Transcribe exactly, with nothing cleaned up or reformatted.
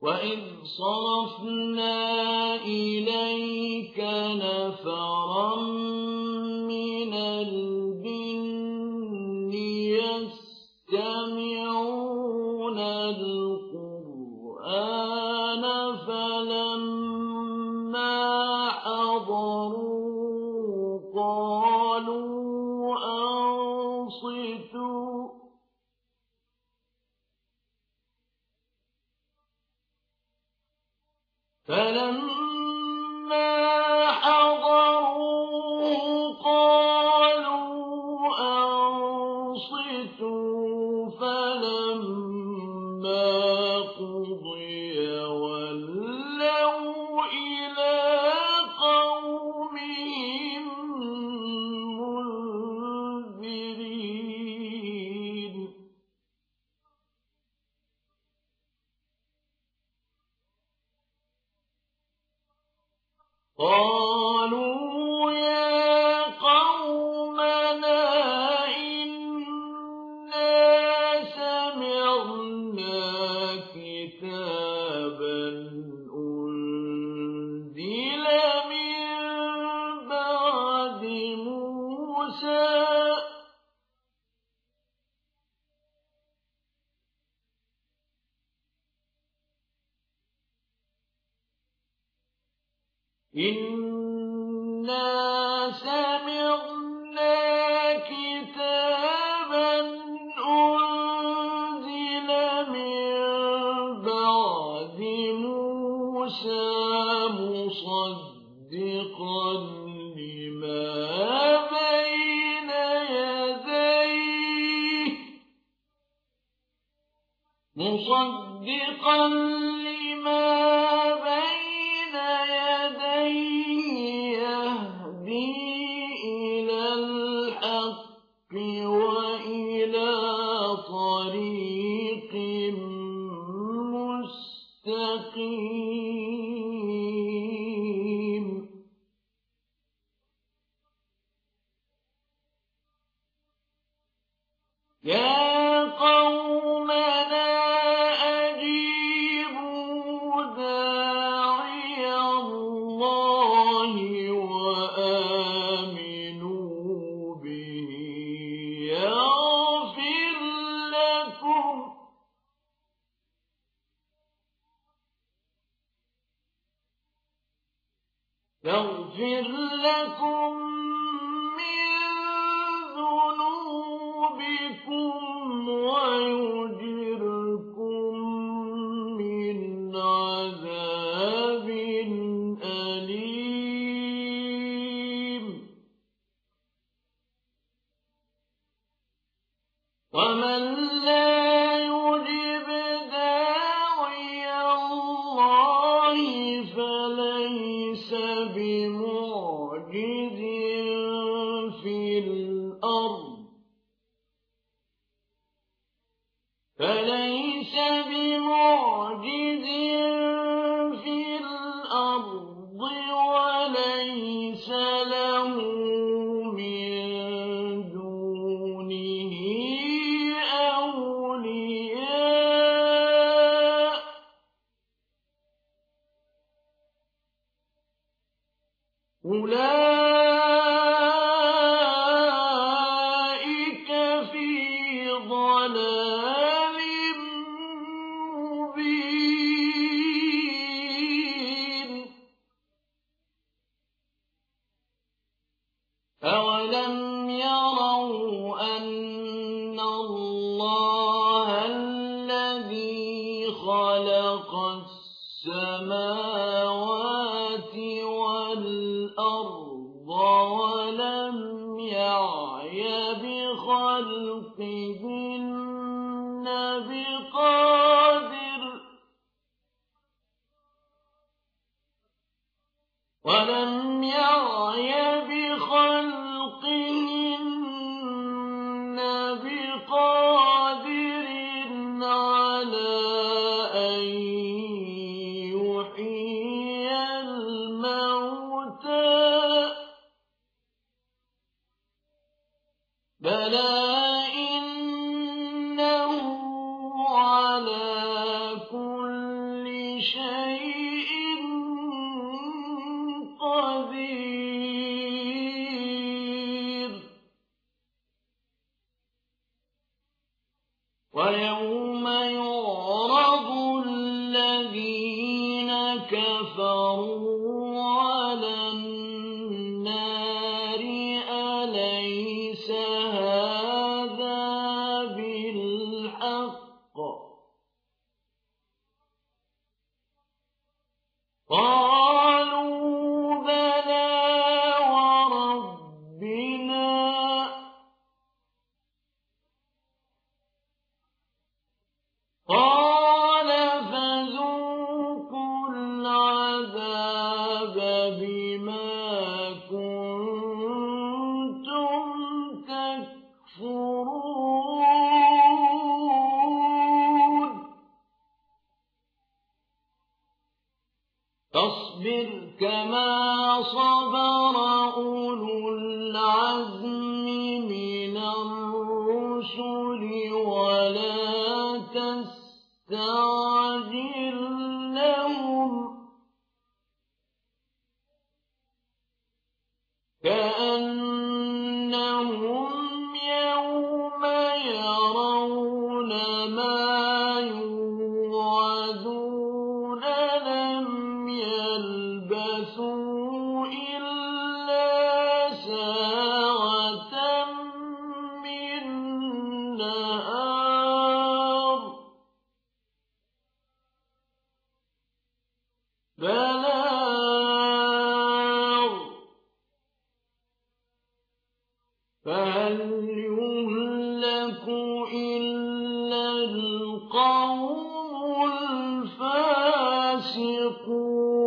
وَإِذْ صَرَفْنَا إِلَيْكَ نَفَرًا مِنَ الْجِنِّ يَسْتَمِعُونَ الْقُرْآنَ فَلَمَّا حَضَرُوهُ قَالُوا أَنصِتُوا فَلَمَّا حَضَرُوهُ قَالُوا أَنصِتُوا فَلَمَّا قُضِيَ وَلَّوْا إِلَىٰ قَوْمِهِم مُنذِرِينَ قَالُوا يَا قَوْمَنَا إِنَّا سَمِعْنَا كِتَابًا أُنزِلَ مِن بَعْدِ مُوسَىٰ إِنَّا سَمِعْنَا كِتَابًا أُنزِلَ مِن بَعْدِ مُوسَىٰ مُصَدِّقًا لِّمَا بَيْنَ يَدَيْهِ مُصَدِّقًا لِّمَا بَيْنَ يَدَيْهِ يَهْدِي إِلَى الْحَقِّ وَإِلَىٰ طَرِيقٍ مُّسْتَقِيمٍ يَا قَوْمَنَا أَجِيبُوا دَاعِيَ اللَّهِ وَآمِنُوا بِهِ يَغْفِرْ لَكُمْ يَغْفِرْ لَكُم مِّن ذُنُوبِكُمْ وَيُجِرْكُم مِّنْ عَذَابٍ أَلِيمٍ وَمَن لَّا يُجِبْ دَاعِيَ اللَّهِ فَلَيْسَ بِمُعْجِزٍ فِي الْأَرْضِ فَلَيْسَ بِمُعْجِزٍ فِي الْأَرْضِ وَلَيْسَ لَهُ مِن دُونِهِ أَوْلِيَاءُ أُولَٰئِكَ فِي ضَلَالٍ مُّبِينٍ أَوَلَمْ يَرَوْا أَنَّ اللَّهَ الَّذِي خَلَقَ السَّمَاوَاتِ وَالْأَرْضَ وَلَمْ يَعْيَ بِخَلْقِهِنَّ بِقَادِرٍ وَلَمْ يَعْيَ بِخَلْقِهِنَّ بِقَادِرٍ عَلَىٰ أَن يُحْيِيَ الْمَوْتَىٰ بَلَىٰ إِنَّهُ عَلَىٰ كُلِّ ويوم يعرض الذين كفروا على النار أليس هذا بالحق قالوا بلى وربنا قال فذوقوا العذاب بما كنتم تكفرون فاصبر كما صبر أولو العزم من الرسل ولا تستعجل لهم كأنهم يوم يرون ما يوعدون لم يلبثوا إلا ساعة من نهار بلاغ فهل يهلك إلا القوم الفاسقون